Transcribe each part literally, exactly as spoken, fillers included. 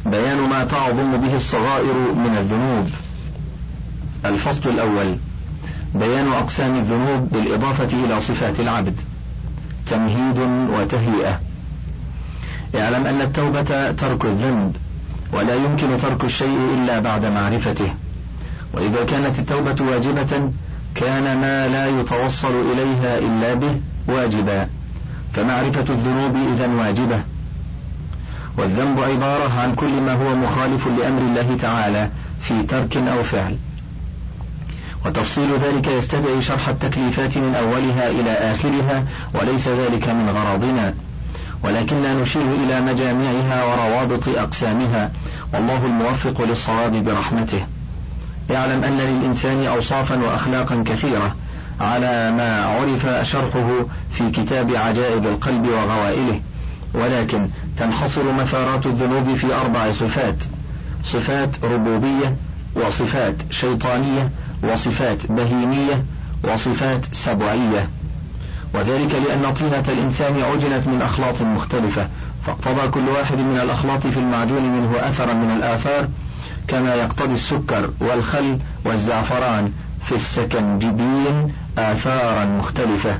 بيان ما تعظم به الصغائر من الذنوب. الفصل الأول بيان أقسام الذنوب بالإضافة إلى صفات العبد. تمهيد وتهيئة. اعلم أن التوبة ترك الذنب، ولا يمكن ترك الشيء إلا بعد معرفته، وإذا كانت التوبة واجبة كان ما لا يتوصل إليها إلا به واجبا، فمعرفة الذنوب إذن واجبة. والذنب عبارة عن كل ما هو مخالف لأمر الله تعالى في ترك أو فعل، وتفصيل ذلك يستدعي شرح التكليفات من أولها إلى آخرها، وليس ذلك من غرضنا، ولكننا نشير إلى مجامعها وروابط أقسامها، والله الموفق للصواب برحمته. يعلم أن للإنسان أوصافا وأخلاقا كثيرة على ما عرف شرحه في كتاب عجائب القلب وغوائله، ولكن تنحصر مثارات الذنوب في أربع صفات: صفات ربوبية، وصفات شيطانية، وصفات بهيمية، وصفات سبعية. وذلك لأن طينة الإنسان عجنت من أخلاط مختلفة، فاقتضى كل واحد من الأخلاط في المعجون منه أثرا من الآثار، كما يقتضي السكر والخل والزعفران في السكنجبين آثارا مختلفة.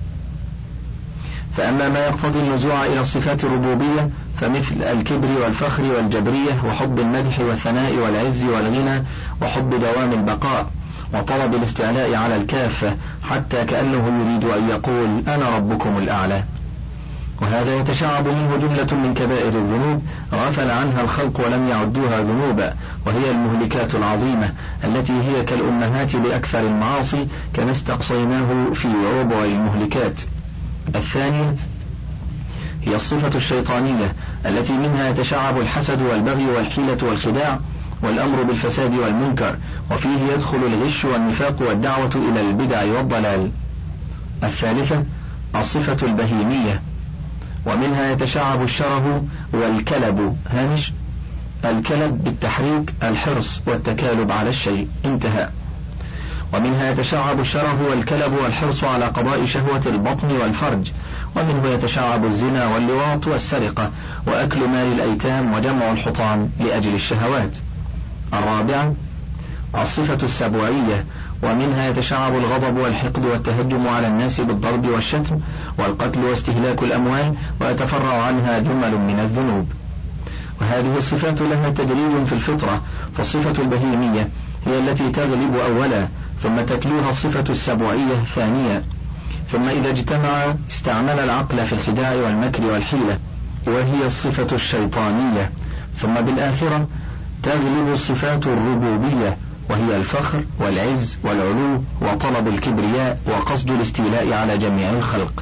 فأما ما يقتضي النزوع إلى الصفات الربوبية فمثل الكبر والفخر والجبرية وحب المدح والثناء والعز والغنى وحب دوام البقاء وطلب الاستعلاء على الكافة، حتى كأنه يريد أن يقول أنا ربكم الأعلى. وهذا يتشعب منه جملة من كبائر الذنوب غفل عنها الخلق ولم يعدوها ذنوبا، وهي المهلكات العظيمة التي هي كالأمهات لأكثر المعاصي، كما استقصيناه في ربع المهلكات. الثانية هي الصفة الشيطانية التي منها يتشعب الحسد والبغي والحيلة والخداع والأمر بالفساد والمنكر، وفيه يدخل الغش والنفاق والدعوة إلى البدع والضلال. الثالثة الصفة البهيمية، ومنها يتشعب الشره والكلب هامش. الكلب بالتحريك الحرص والتكالب على الشيء، انتهى. ومنها يتشعب الشره والكلب والحرص على قضاء شهوة البطن والفرج، ومنه يتشعب الزنا واللواط والسرقة وأكل مال الأيتام وجمع الحطام لأجل الشهوات. الرابعة الصفة السبوعية، ومنها يتشعب الغضب والحقد والتهجم على الناس بالضرب والشتم والقتل واستهلاك الأموال، ويتفرع عنها جمل من الذنوب. وهذه الصفات لها تدريج في الفطرة، فالصفة البهيمية هي التي تغلب أولا، ثم تتلوها الصفة السبوعية ثانيا، ثم إذا اجتمع استعمل العقل في الخداع والمكر والحيلة، وهي الصفة الشيطانية، ثم بالآخرة تغلب الصفات الربوبية، وهي الفخر والعز والعلو وطلب الكبرياء وقصد الاستيلاء على جميع الخلق.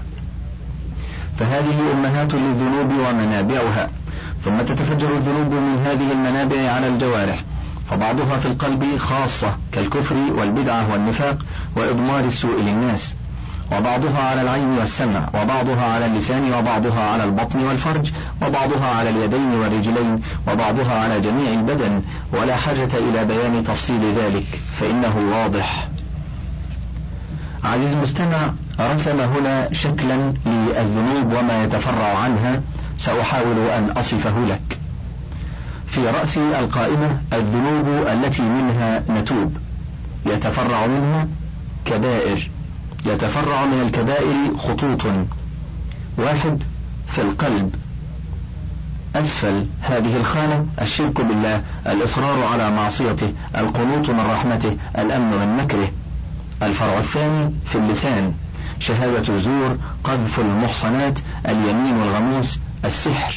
فهذه أمهات للذنوب ومنابعها، ثم تتفجر الذنوب من هذه المنابع على الجوارح، فبعضها في القلب خاصة كالكفر والبدعة والنفاق وإضمار السوء للناس، وبعضها على العين والسمع، وبعضها على اللسان، وبعضها على البطن والفرج، وبعضها على اليدين والرجلين، وبعضها على جميع البدن، ولا حاجة إلى بيان تفصيل ذلك فإنه واضح. عزيز المستمع، رسم هنا شكلا للذنوب وما يتفرع عنها، سأحاول أن أصفه لك. في رأس القائمة الذنوب التي منها نتوب، يتفرع منها كبائر، يتفرع من الكبائر خطوط: واحد في القلب أسفل هذه الخانة الشرك بالله، الإصرار على معصيته، القنوط من رحمته، الأمن من مكره. الفرع الثاني في اللسان: شهادة الزور، قذف المحصنات، اليمين والغموس، السحر.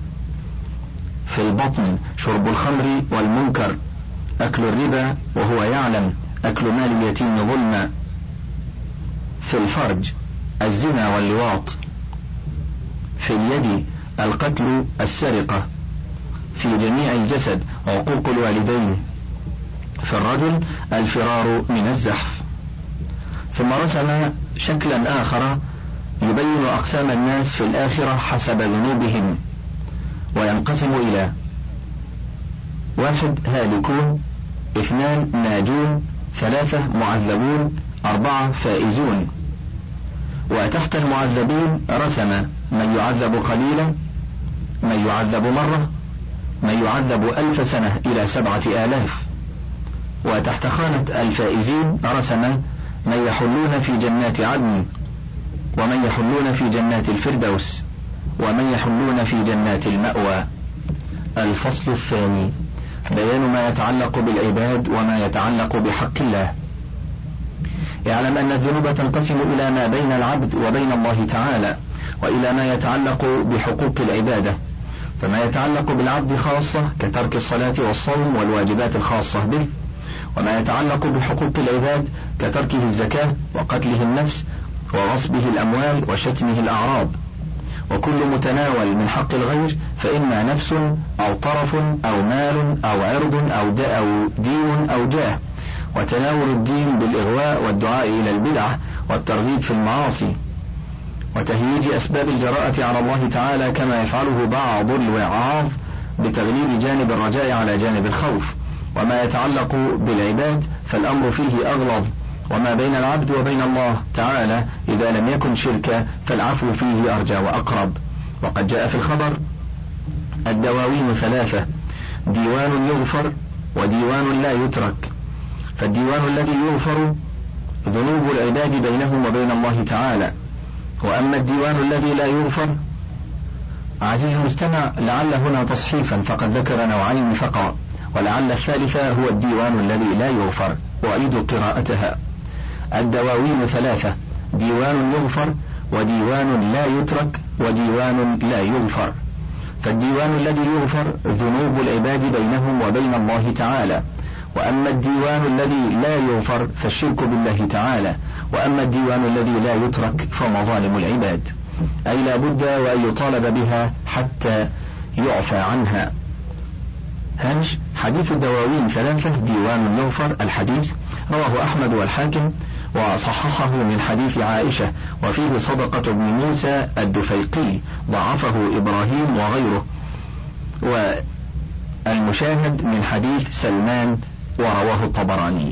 في البطن: شرب الخمر والمنكر، أكل الربا وهو يعلم، أكل مال اليتيم ظلما. في الفرج: الزنا واللواط. في اليد: القتل، السرقة. في جميع الجسد: عقوق الوالدين. في الرجل: الفرار من الزحف. ثم رسم شكلا آخر يبين أقسام الناس في الآخرة حسب ذنوبهم، وينقسم إلى: واحد هالكون، اثنان ناجون، ثلاثة معذبون، أربعة فائزون. وتحت المعذبين رسم من يعذب قليلا، من يعذب مرة، من يعذب ألف سنة إلى سبعة آلاف. وتحت خانة الفائزين رسم من يحلون في جنات عدن، ومن يحلون في جنات الفردوس، ومن يحلون في جنات المأوى. الفصل الثاني بيان ما يتعلق بالعباد وما يتعلق بحق الله. اعلم أن الذنوب تنقسم إلى ما بين العبد وبين الله تعالى، وإلى ما يتعلق بحقوق العبادة. فما يتعلق بالعبد خاصة كترك الصلاة والصوم والواجبات الخاصة به، وما يتعلق بحقوق العباد كتركه الزكاة وقتله النفس وغصبه الأموال وشتمه الأعراض. وكل متناول من حق الغير فإما نفس أو طرف أو مال أو عرض أو دين أو جاه. وتناول الدين بالإغواء والدعاء إلى البدعة والترغيب في المعاصي، وتهييج أسباب الجراءة على الله تعالى كما يفعله بعض الوعاظ بتغليب جانب الرجاء على جانب الخوف. وما يتعلق بالعباد فالأمر فيه أغلظ، وما بين العبد وبين الله تعالى إذا لم يكن شركا فالعفو فيه أرجى وأقرب. وقد جاء في الخبر الدواوين ثلاثة: ديوان يغفر وديوان لا يترك. فالديوان الذي يغفر ذنوب العباد بينهم وبين الله تعالى، وأما الديوان الذي لا يغفر، عزيزي المستمع لعل هنا تصحيفا فقد ذكر نوعين فقط، ولعل الثالثة هو الديوان الذي لا يغفر، وأعيد قراءتها: الدواوين ثلاثة: ديوان يغفر وديوان لا يترك وديوان لا يغفر. فالديوان الذي يغفر ذنوب العباد بينهم وبين الله تعالى، وأما الديوان الذي لا يغفر فالشرك بالله تعالى، وأما الديوان الذي لا يترك فمظالم العباد، أي لا بد وأن يطالب بها حتى يعفى عنها. هامش: حديث الدواوين ثلاثة ديوان يغفر. الحديث رواه أحمد والحاكم وصححه من حديث عائشة، وفيه صدقة بن موسى الدفيقي ضعفه إبراهيم وغيره، والمشاهد من حديث سلمان ورواه الطبراني.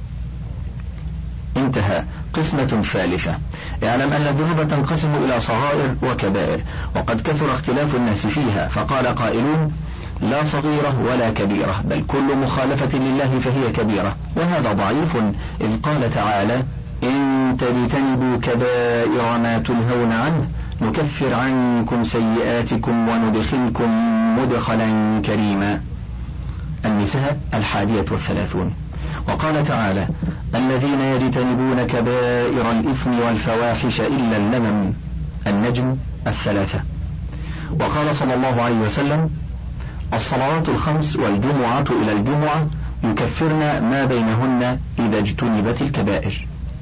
انتهى. قسمة ثالثة: اعلم أن الذنوب تنقسم إلى صغائر وكبائر، وقد كثر اختلاف الناس فيها، فقال قائلون: لا صغيرة ولا كبيرة، بل كل مخالفة لله فهي كبيرة، وهذا ضعيف، إذ قال تعالى: إن تجتنبوا كبائر ما تنهون عنه نكفر عنكم سيئاتكم وندخلكم مدخلا كريما. النساء الحادية والثلاثون. وقال تعالى: الذين يجتنبون كبائر الإثم والفواحش إلا اللمم. النجم الثلاثة. وقال صلى الله عليه وسلم: الصلوات الخمس والجمعة إلى الجمعة يكفرن ما بينهن إذا اجتنبت الكبائر.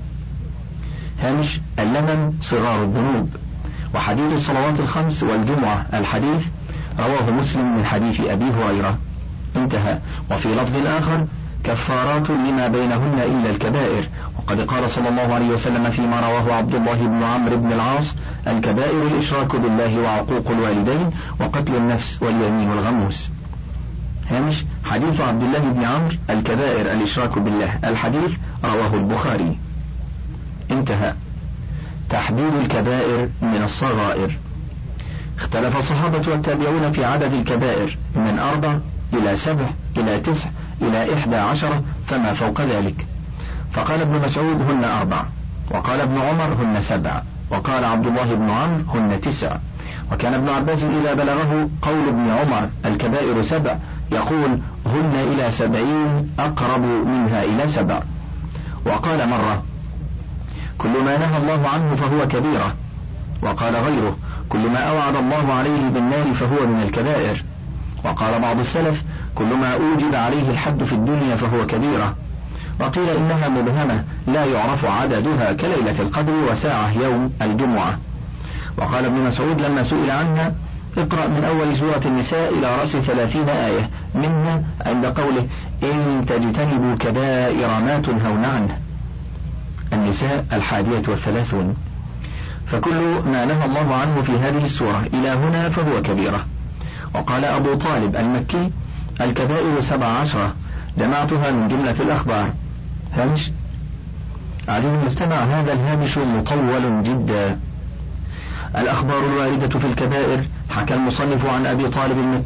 هامش: اللمم صغار الذنوب. وحديث الصلوات الخمس والجمعة الحديث رواه مسلم من حديث أبي هريرة. انتهى. وفي لفظ آخر: كفارات لما بينهن إلا الكبائر. وقد قال صلى الله عليه وسلم فيما رواه عبد الله بن عمرو بن العاص: الكبائر الإشراك بالله وعقوق الوالدين وقتل النفس واليمين الغموس. هامش: حديث عبد الله بن عمرو: الكبائر الإشراك بالله. الحديث رواه البخاري. انتهى. تحديد الكبائر من الصغائر. اختلف الصحابة والتابعون في عدد الكبائر من أربع إلى سبع إلى تسع إلى إحدى عشرة فما فوق ذلك. فقال ابن مسعود: هن أربع، وقال ابن عمر: هن سبع، وقال عبد الله بن عمرو: هن تسع. وكان ابن عباس إذا بلغه قول ابن عمر: الكبائر سبع، يقول: هن إلى سبعين أقرب منها إلى سبع. وقال مرة: كل ما نهى الله عنه فهو كبيرة. وقال غيره: كل ما أوعد الله عليه بالنار فهو من الكبائر. وقال بعض السلف: كل ما أوجب عليه الحد في الدنيا فهو كبيرة. وقيل إنها مبهمة لا يعرف عددها كليلة القدر وساعة يوم الجمعة. وقال ابن مسعود لما سئل عنها: اقرأ من أول سورة النساء إلى رأس ثلاثين آية، منها عند قوله: إن تجتنبوا كبائر ما تنهون عنه. النساء الحادية والثلاثون. فكل ما نهى الله عنه في هذه السورة إلى هنا فهو كبيرة. وقال أبو طالب المكي: الكبائر سبع عشرة، جمعتها من جملة الأخبار. هامش: عزيزي المستمع، هذا الهامش مطول جدا. الأخبار الواردة في الكبائر: حكى المصنف عن أبي طالب المكي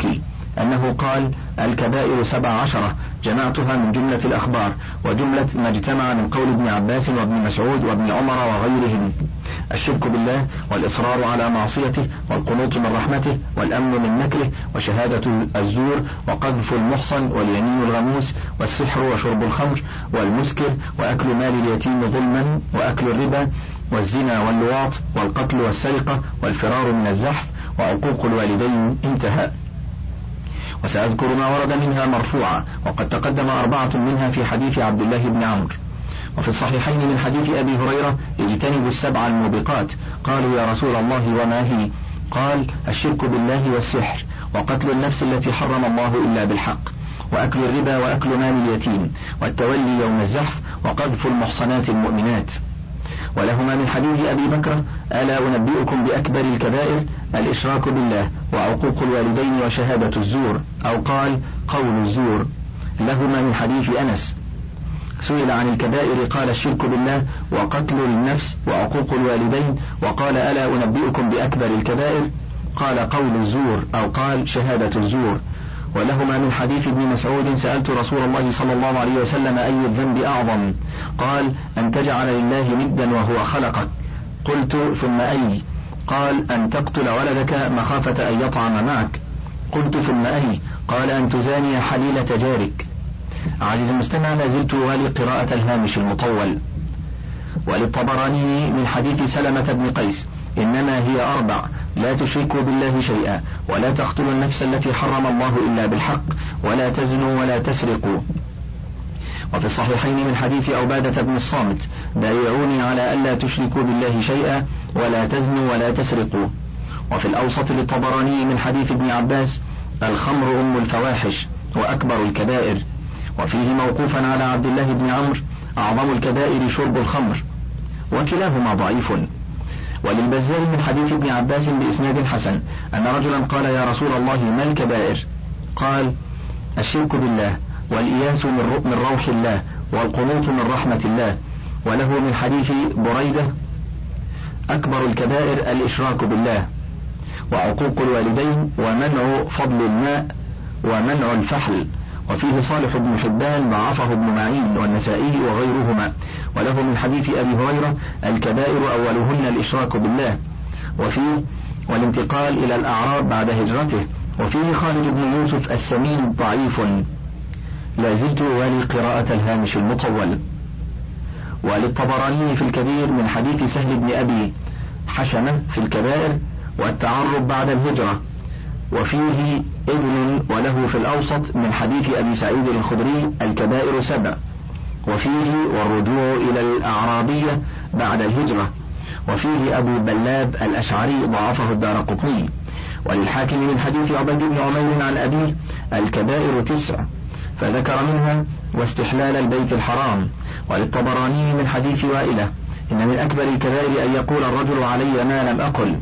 أنه قال: الكبائر سبع عشرة جمعتها من جملة الأخبار، وجملة ما اجتمع من قول ابن عباس وابن مسعود وابن عمر وغيرهم: الشرك بالله، والإصرار على معصيته، والقنوط من رحمته، والأمن من مكره، وشهادة الزور، وقذف المحصن، واليمين الغموس، والسحر، وشرب الخمر، والمسكر، وأكل مال اليتيم ظلما، وأكل الربا، والزنا واللواط، والقتل والسرقة، والفرار من الزحف، وعقوق الوالدين. انتهى. وسأذكر ما ورد منها مرفوعا، وقد تقدم أربعة منها في حديث عبد الله بن عمرو. وفي الصحيحين من حديث أبي هريرة: اجتنبوا السبع الموبقات. قالوا: يا رسول الله وما هي؟ قال: الشرك بالله، والسحر، وقتل النفس التي حرم الله إلا بالحق، وأكل الربا، وأكل مال اليتيم، والتولي يوم الزحف، وقذف المحصنات المؤمنات. ولهما من حديث أبي بكر: ألا أنبئكم بأكبر الكبائر؟ الإشراك بالله، وعقوق الوالدين، وشهادة الزور، أو قال: قول الزور. لهما من حديث أنس: سئل عن الكبائر قال: الشرك بالله، وقتل النفس، وعقوق الوالدين، وقال: ألا أنبئكم بأكبر الكبائر؟ قال: قول الزور، أو قال: شهادة الزور. ولهما من حديث ابن مسعود: سألت رسول الله صلى الله عليه وسلم: أي الذنب أعظم؟ قال: أن تجعل لله ندا وهو خلقك. قلت: ثم أي؟ قال: أن تقتل ولدك مخافة أن يطعم معك. قلت: ثم أي؟ قال: أن تزاني حليلة جارك. عزيز المستمع، لا زلت والي قراءة الهامش المطول. وللطبراني من حديث سلمة بن قيس: إنما هي أربع: لا تشركوا بالله شيئا، ولا تقتلوا النفس التي حرم الله إلا بالحق، ولا تزنوا، ولا تسرقوا. وفي الصحيحين من حديث عبادة بن الصامت: بايعوني على ألا تشركوا بالله شيئا، ولا تزنوا، ولا تسرقوا. وفي الأوسط للطبراني من حديث ابن عباس: الخمر أم الفواحش، وأكبر الكبائر. وفيه موقوفا على عبد الله بن عمرو: أعظم الكبائر شرب الخمر. وكلاهما ضعيف. وللبزار من حديث ابن عباس بإسناد حسن أن رجلا قال: يا رسول الله، ما الكبائر؟ قال: الشرك بالله، والإياس من روح الله، والقنوط من رحمة الله. وله من حديث بريدة: أكبر الكبائر الإشراك بالله، وعقوق الوالدين، ومنع فضل الماء، ومنع الفحل. وفيه صالح بن حبان ضعفه ابن معين والنسائي وغيرهما. وله من حديث أبي هريرة: الكبائر أولهن الإشراك بالله. وفيه: والانتقال إلى الأعراب بعد هجرته. وفيه خالد بن يوسف السمين ضعيف. لا زلت والي قراءة الهامش المطول. وللطبراني في الكبير من حديث سهل بن أبي حشمة في الكبائر: والتعرب بعد الهجرة. وفيه ابن وله في الأوسط من حديث أبي سعيد الخدري: الكبائر سبع. وفيه: والرجوع إلى الأعرابية بعد الهجرة. وفيه أبو بلاب الأشعري ضعفه الدارقطني. وللحاكم من حديث عبيد بن عمير عن أبيه: الكبائر تسع، فذكر منها: واستحلال البيت الحرام. وللطبراني من حديث وائلة: إن من أكبر الكبائر أن يقول الرجل علي ما لم أقل.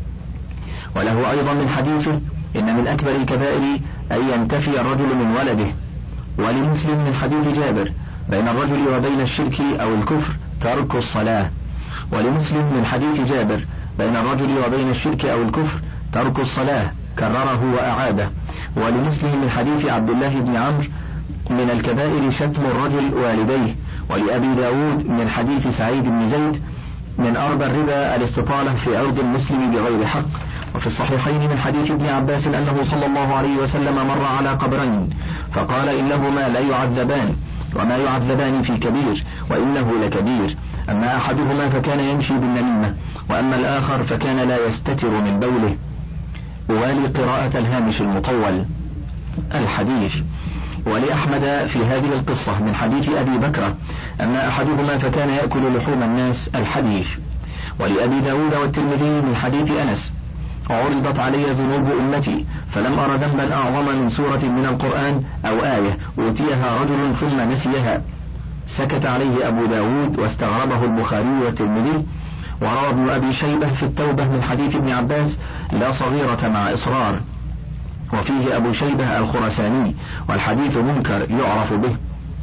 وله أيضا من حديثه: إن من أكبر الكبائر أن ينتفي الرجل من ولده. ولمسلم من حديث جابر: بين الرجل وبين الشرك أو الكفر ترك الصلاة. ولمسلم من حديث جابر: بين الرجل وبين الشرك أو الكفر ترك الصلاة، كرره وأعاده. ولمسلم من حديث عبد الله بن عمرو: من الكبائر شتم الرجل والديه. ولأبي داود من حديث سعيد بن زيد: من أربى الربا الاستطالة في عرض المسلم بغير حق. وفي الصحيحين من حديث ابن عباس أنه صلى الله عليه وسلم مر على قبرين فقال: إنهما لا يعذبان، وما يعذبان في كبير، وإنه لكبير. أما أحدهما فكان يمشي بالنميمة، وأما الآخر فكان لا يستتر من بوله. والي قراءة الهامش المطول. الحديث. ولأحمد في هذه القصة من حديث أبي بكر: أما أحدهما فكان يأكل لحوم الناس. الحديث. ولأبي داود والترمذي من حديث أنس: عرضت علي ذنوب أمتي فلم أر ذنبا أعظم من سورة من القرآن أو آية أوتيها رجل ثم نسيها. سكت عليه أبو داود واستغربه البخاري والترمذي. وروى ابن أبي شيبة في التوبة من حديث ابن عباس: لا صغيرة مع إصرار. وفيه أبو شيبة الخرساني، والحديث منكر يعرف به.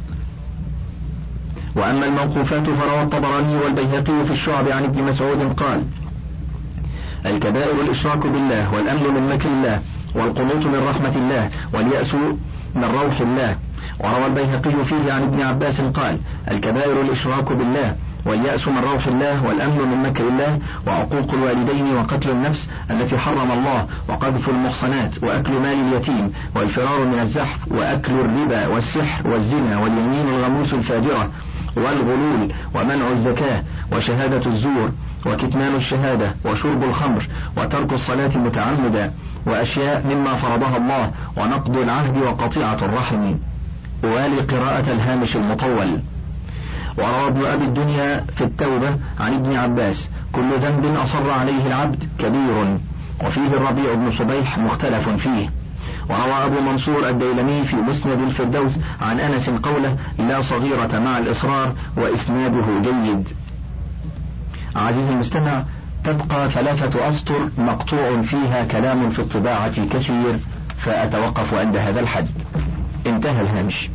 وأما الموقوفات فروى الطبراني والبيهقي في الشعب عن ابن مسعود قال: الكبائر الإشراك بالله، والأمن من مكر الله، والقنوط من رحمة الله، واليأس من روح الله. وروى البيهقي فيه عن ابن عباس قال: الكبائر الإشراك بالله، واليأس من روح الله، والأمن من مكر الله، وعقوق الوالدين، وقتل النفس التي حرم الله، وقذف المحصنات، وأكل مال اليتيم، والفرار من الزحف، وأكل الربا، والسحر، والزنا، واليمين الغموس الفاجرة، والغلول، ومنع الزكاة، وشهادة الزور، وكتمان الشهادة، وشرب الخمر، وترك الصلاة متعمدا، وأشياء مما فرضها الله، ونقض العهد، وقطيعة الرحم. والي قراءة الهامش المطول. وروى ابن أبي الدنيا في التوبة عن ابن عباس: كل ذنب أصر عليه العبد كبير، وفيه الربيع بن صبيح مختلف فيه. وروى أبو منصور الديلمي في مسند الفردوس عن أنس قوله: لا صغيرة مع الإصرار، وإسناده جيد. عزيزي المستمع، تبقى ثلاثة أسطر مقطوع فيها كلام في الطباعة كثير، فأتوقف عند هذا الحد. انتهى الهامش.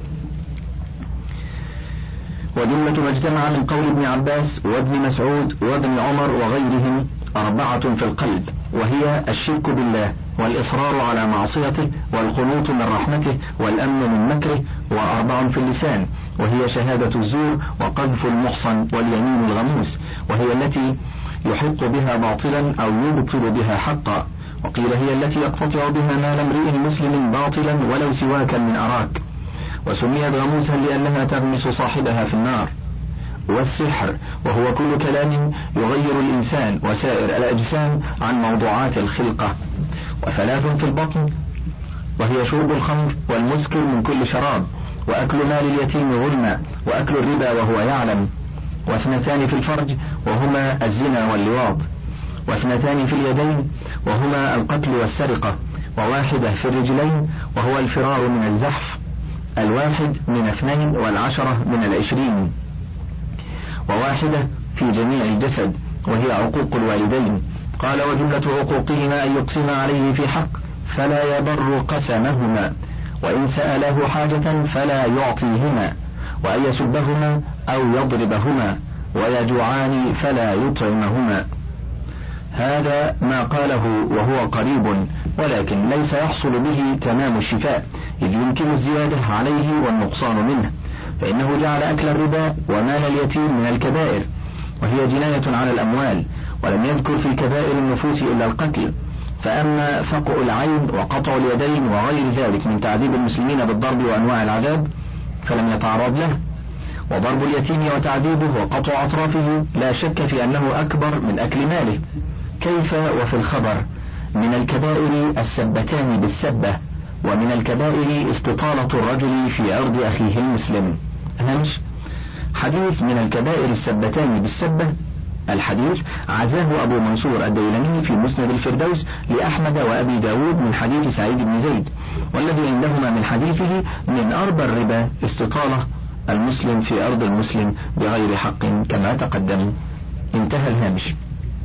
وجملة ما اجتمع من قول ابن عباس وابن مسعود وابن عمر وغيرهم أربعة في القلب، وهي الشرك بالله، والإصرار على معصيته، والقنوط من رحمته، والأمن من مكره. وأربع في اللسان، وهي شهادة الزور، وقذف المحصن، واليمين الغموس، وهي التي يحق بها باطلا أو يبطل بها حقا. وقيل هي التي يقتطع بها مال امرئ مسلم باطلا ولو سواكا من أراك. وسميت غموسا لأنها تغمس صاحبها في النار. والسحر، وهو كل كلام يغير الإنسان وسائر الأجسام عن موضوعات الخلقة. وثلاث في البطن، وهي شرب الخمر والمسكر من كل شراب، وأكل مال اليتيم ظلما، وأكل الربا وهو يعلم. واثنتان في الفرج، وهما الزنا واللواط. واثنتان في اليدين، وهما القتل والسرقة. وواحدة في الرجلين، وهو الفرار من الزحف. الواحد من اثنين، والعشرة من العشرين. وواحدة في جميع الجسد، وهي عقوق الوالدين. قال: وجملة عقوقهما أن يقسم عليه في حق فلا يبر قسمهما، وإن سأله حاجة فلا يعطيهما، وأن يسبهما أو يضربهما، ويجوعان فلا يطعمهما. هذا ما قاله وهو قريب، ولكن ليس يحصل به تمام الشفاء، إذ يمكن الزيادة عليه والنقصان منه، فإنه جعل أكل الربا ومال اليتيم من الكبائر، وهي جناية على الأموال، ولم يذكر في كبائر النفوس إلا القتل. فأما فقع العين وقطع اليدين وغير ذلك من تعذيب المسلمين بالضرب وأنواع العذاب فلم يتعرض له. وضرب اليتيم وتعذيبه وقطع أطرافه لا شك في أنه أكبر من أكل ماله. كيف وفي الخبر: من الكبائر السبتان بالسبة، ومن الكبائر استطالة الرجل في عرض أخيه المسلم. هامش: حديث من الكبائر السبتان بالسبة. الحديث عزاه أبو منصور الديلمي في مسند الفردوس لأحمد وأبي داود من حديث سعيد بن زيد، والذي عندهما من حديثه: من أربى الربا استطالة المسلم في أرض المسلم بغير حق، كما تقدم. انتهى الهامش.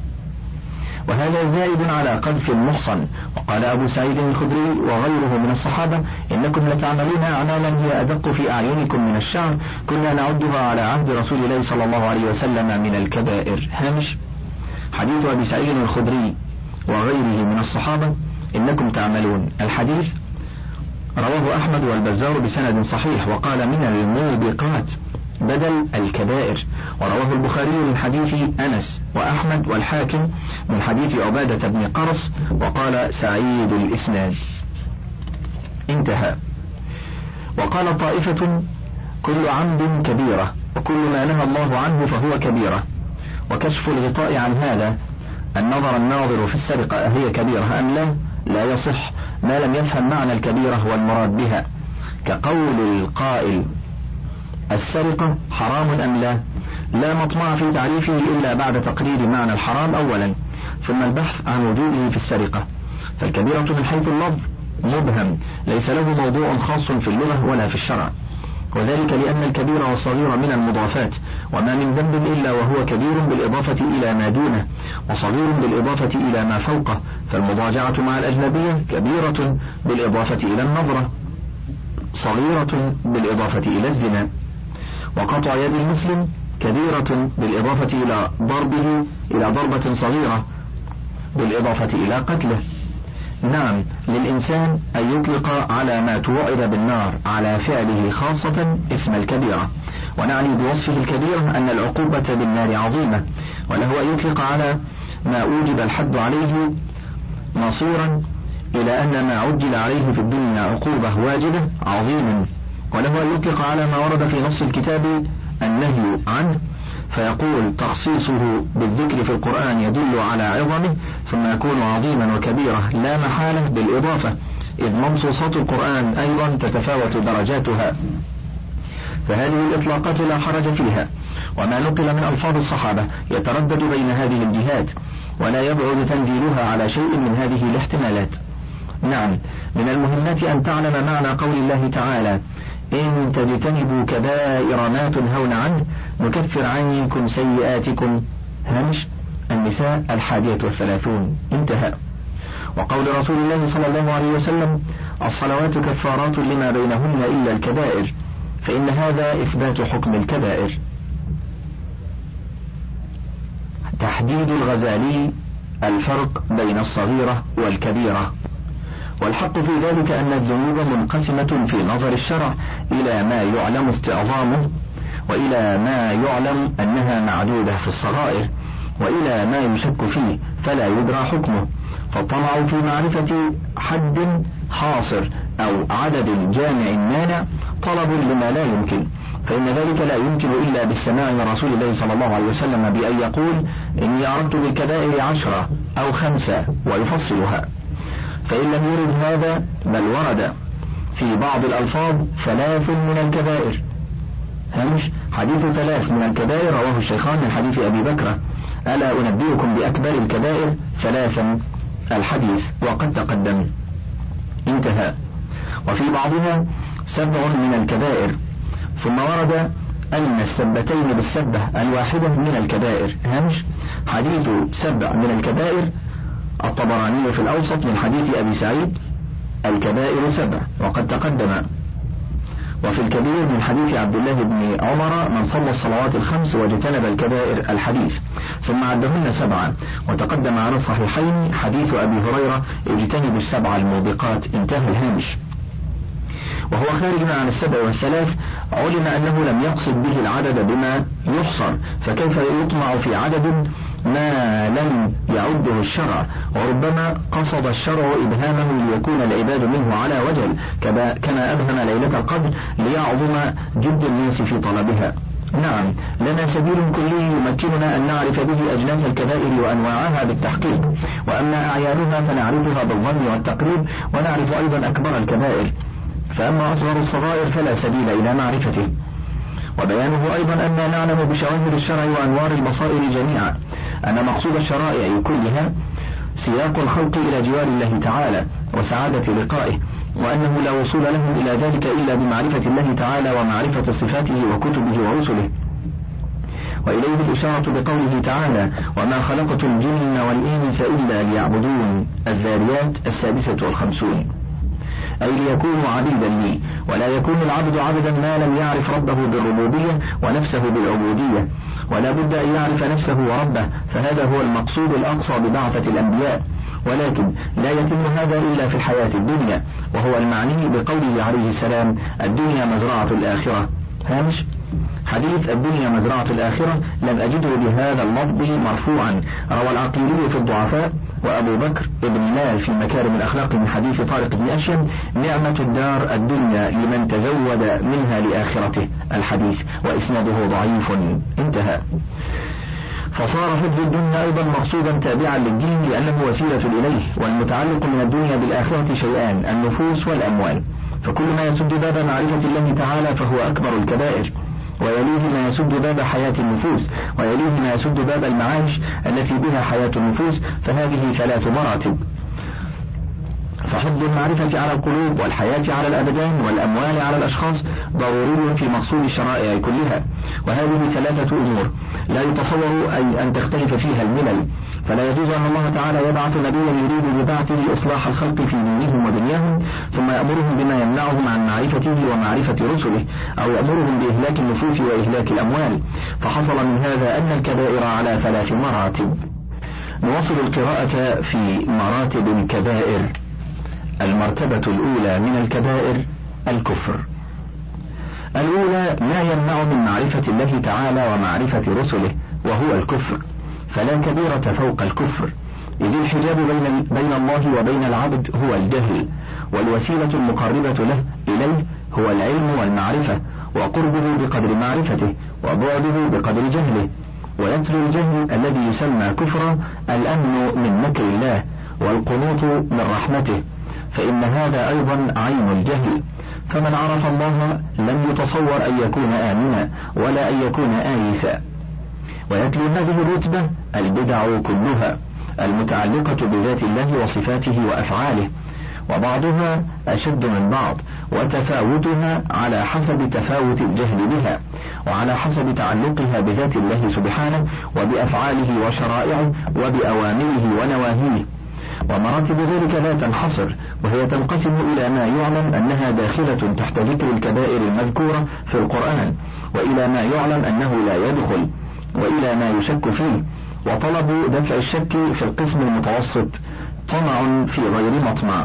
وهذا زائد على قذف المحصن. وقال أبو سعيد الخدري وغيره من الصحابة: إنكم لتعملون أعمالا هي أدق في أعينكم من الشعر، كنا نعدها على عهد رسول الله صلى الله عليه وسلم من الكبائر. هامش: حديث أبي سعيد الخدري وغيره من الصحابة إنكم تعملون. الحديث رواه أحمد والبزار بسند صحيح، وقال من الموبقات بدل الكبائر. ورواه البخاري من حديث أنس وأحمد والحاكم من حديث عبادة بن قرص، وقال سعيد الإسناد. انتهى. وقال طائفة: كل عمد كبيرة، وكل ما نهى الله عنه فهو كبيرة. وكشف الغطاء عن هذا النظر الناظر في السرقة هي كبيرة أم لا لا يصح ما لم يفهم معنى الكبيرة والمراد بها، كقول القائل: السرقة حرام أم لا؟ لا مطمع في تعريفه إلا بعد تقرير معنى الحرام أولا، ثم البحث عن وجوده في السرقة. فالكبيرة من حيث اللفظ مبهم، ليس له موضوع خاص في اللغة ولا في الشرع، وذلك لأن الكبير والصغير من المضافات، وما من ذنب إلا وهو كبير بالإضافة إلى ما دونه، وصغير بالإضافة إلى ما فوقه. فالمضاجعة مع الأجنبية كبيرة بالإضافة إلى النظرة، صغيرة بالإضافة إلى الزنا. وقطع يد المسلم كبيرة بالإضافة إلى ضربه إلى ضربة صغيرة بالإضافة إلى قتله. نعم، للإنسان أن يطلق على ما توعد بالنار على فعله خاصة اسم الكبيرة، ونعني بوصفه الكبيرة أن العقوبة بالنار عظيمة، وله أن يطلق على ما أوجب الحد عليه مصيرا إلى أن ما عجل عليه في الدنيا عقوبة واجبة عظيم، وله أن يطلق على ما ورد في نص الكتاب النهي عنه فيقول تخصيصه بالذكر في القرآن يدل على عظمه ثم يكون عظيما وكبيرة لا محالة بالإضافة، إذ منصوصات القرآن أيضا تتفاوت درجاتها، فهذه الإطلاقات لا حرج فيها. وما نقل من ألفاظ الصحابة يتردد بين هذه الجهات، ولا يبعد تنزيلها على شيء من هذه الاحتمالات. نعم، من المهمات أن تعلم معنى قول الله تعالى إن تجتنبوا كبائر ما تنهون عنه نكفر عنكم سيئاتكم، هامش النساء الحادية والثلاثون، انتهى. وقول رسول الله صلى الله عليه وسلم الصلوات كفارات لما بينهن إلا الكبائر، فإن هذا إثبات حكم الكبائر. تحديد الغزالي الفرق بين الصغيرة والكبيرة، والحق في ذلك أن الذنوب منقسمة في نظر الشرع إلى ما يعلم استعظامه، وإلى ما يعلم أنها معدودة في الصغائر، وإلى ما يشك فيه فلا يدرى حكمه. فالطمع في معرفة حد حاصر أو عدد جامع مانع طلب لما لا يمكن، فإن ذلك لا يمكن إلا بالسماع من رسول الله صلى الله عليه وسلم بأن يقول إني أردت بالكبائر عشرة أو خمسة ويفصلها. فإن لم يرد هذا بل ورد في بعض الألفاظ ثلاث من الكبائر، هامش حديث ثلاث من الكبائر رواه الشيخان من حديث أبي بكر ألا أنبئكم بأكبر الكبائر ثلاثا الحديث وقد تقدم، انتهى. وفي بعضها سبع من الكبائر، ثم ورد أن السبتين بالسبة الواحدة من الكبائر، هامش حديث سبع من الكبائر الطبراني في الأوسط من حديث أبي سعيد الكبائر سبع وقد تقدم. وفي الكبير من حديث عبد الله بن عمر من صلى الصلوات الخمس واجتنب الكبائر الحديث، ثم عدهن سبعا، وتقدم على الصحيحين حديث أبي هريرة اجتنبوا السبع الموبقات، انتهى الهامش. وهو خارج عن السبع والثلاث علم أنه لم يقصد به العدد بما يحصر، فكيف يطمع في عدد ما لم يعده الشرع، وربما قصد الشرع إبهامه ليكون العباد منه على وجل كما أبهم ليلة القدر ليعظم جد الناس في طلبها. نعم، لنا سبيل كلي يمكننا أن نعرف به أجناس الكبائر وأنواعها بالتحقيق، وأما أعيانها فنعرفها بالظن والتقريب، ونعرف أيضا أكبر الكبائر، فأما أصغر الصغائر فلا سبيل إلى معرفته. وبيانه أيضا أن نعلم بشواهد الشرع وأنوار البصائر جميعا أن مقصود الشرائع كلها سياق الخلق إلى جوار الله تعالى وسعادة لقائه، وأنه لا وصول لهم إلى ذلك إلا بمعرفة الله تعالى ومعرفة صفاته وكتبه ورسله. وإليه الإشارة بقوله تعالى وما خلقت الجن والإنس إلا ليعبدون، الذاريات السادسة والخمسون، أي ليكونوا عبيدا لي، ولا يكون العبد عبدا ما لم يعرف ربه بالربوبية ونفسه بالعبودية، ولا بد أن يعرف نفسه وربه، فهذا هو المقصود الأقصى ببعثة الأنبياء، ولكن لا يتم هذا إلا في الحياة الدنيا، وهو المعني بقوله عليه السلام الدنيا مزرعة الآخرة، هامش حديث الدنيا مزرعة الآخرة لم أجده بهذا اللفظ مرفوعا، روى العقيلي في الضعفاء وأبو بكر ابن مال في مكارم الأخلاق من حديث طارق بن أشيم نعمة الدار الدنيا لمن تزود منها لآخرته، الحديث وإسناده ضعيف، انتهى. فصار حفظ الدنيا أيضا مقصودا تابعا للدين لأنه وسيلة إليه، والمتعلق من الدنيا بالآخرة شيئان النفوس والأموال، فكل ما يسد باب معرفة الله تعالى فهو أكبر الكبائر، ويليه ما يسد باب حياة النفوس، ويليه ما يسد باب المعايش التي بها حياة النفوس، فهذه ثلاث مراتب. فحفظ المعرفة على القلوب والحياة على الأبدان والأموال على الأشخاص ضروري في مقصود الشرائع كلها، وهذه ثلاثة أمور لا يتصور أي أن تختلف فيها الملل، فلا يجوز أن الله تعالى يبعث نبيا يريد ببعثه إصلاح الخلق في دينهم ودنياهم ثم يأمرهم بما يمنعهم عن معرفته ومعرفة رسله، أو يأمرهم بإهلاك النفوس وإهلاك الأموال، فحصل من هذا أن الكبائر على ثلاث مراتب. نواصل القراءة في مراتب الكبائر. المرتبة الأولى من الكبائر الكفر. الأولى ما يمنع من معرفة الله تعالى ومعرفة رسله وهو الكفر، فلا كبيرة فوق الكفر، إذ الحجاب بين, بين الله وبين العبد هو الجهل، والوسيلة المقربة له إليه هو العلم والمعرفة، وقربه بقدر معرفته وبعده بقدر جهله. ويتلو الجهل الذي يسمى كفرا الأمن من مكر الله والقنوط من رحمته، فإن هذا أيضا عين الجهل، فمن عرف الله لم يتصور أن يكون آمنا ولا أن يكون آيسا. ويتلو هذه الرتبة البدع كلها المتعلقة بذات الله وصفاته وأفعاله، وبعضها أشد من بعض، وتفاوتها على حسب تفاوت الجهل بها، وعلى حسب تعلقها بذات الله سبحانه وبأفعاله وشرائعه وبأوامره ونواهيه. ومراتب ذلك لا تنحصر، وهي تنقسم إلى ما يعلم أنها داخلة تحت ذكر الكبائر المذكورة في القرآن، وإلى ما يعلم أنه لا يدخل، وإلى ما يشك فيه. وطلب دفع الشك في القسم المتوسط طمع في غير مطمع.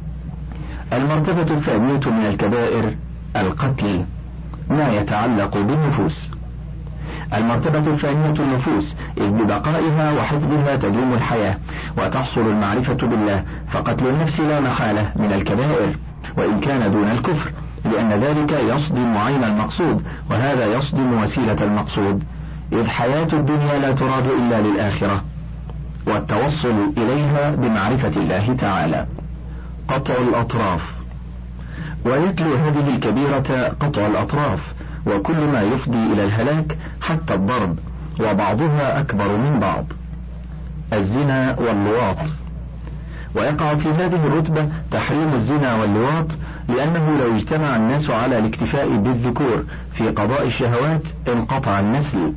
المرتبة الثانية من الكبائر القتل، ما يتعلق بالنفوس. المرتبة الثانية النفوس، إذ ببقائها وحفظها تدوم الحياة وتحصل المعرفة بالله، فقتل النفس لا محالة من الكبائر وإن كان دون الكفر، لأن ذلك يصدم عين المقصود، وهذا يصدم وسيلة المقصود، إذ حياة الدنيا لا تراد إلا للآخرة والتوصل إليها بمعرفة الله تعالى. قطع الأطراف. ويتلو هذه الكبيرة قطع الأطراف وكل ما يفضي إلى الهلاك حتى الضرب، وبعضها أكبر من بعض. الزنا واللواط. ويقع في هذه الرتبة تحريم الزنا واللواط، لأنه لو اجتمع الناس على الاكتفاء بالذكور في قضاء الشهوات انقطع النسل،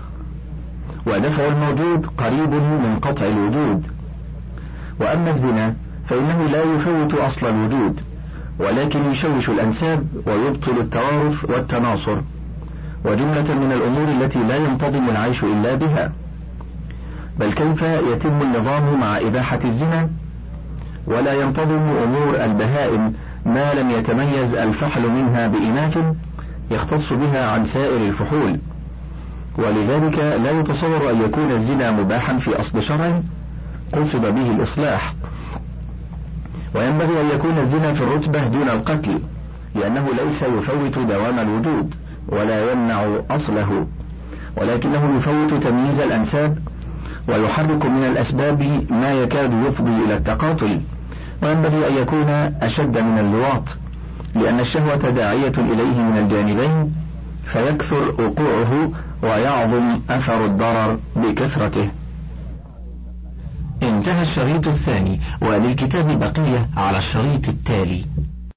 ودفع الموجود قريب من قطع الوجود. وأما الزنا فإنه لا يفوت أصل الوجود، ولكن يشوش الأنساب ويبطل التوارث والتناصر، وجملة من الأمور التي لا ينتظم العيش إلا بها. بل كيف يتم النظام مع إباحة الزنا ولا ينتظم أمور البهائم ما لم يتميز الفحل منها بإناث يختص بها عن سائر الفحول؟ ولذلك لا يتصور أن يكون الزنا مباحا في أصل شرع قصد به الإصلاح، وينبغي أن يكون الزنا في الرتبة دون القتل، لأنه ليس يفوت دوام الوجود ولا يمنع أصله، ولكنه يفوت تمييز الأنساب ويحرك من الأسباب ما يكاد يفضي إلى التقاتل. وينبغي أن يكون أشد من اللواط، لأن الشهوة داعية إليه من الجانبين، فيكثر وقوعه ويعظم أثر الضرر بكثرته. انتهى الشريط الثاني، وللكتاب بقية على الشريط التالي.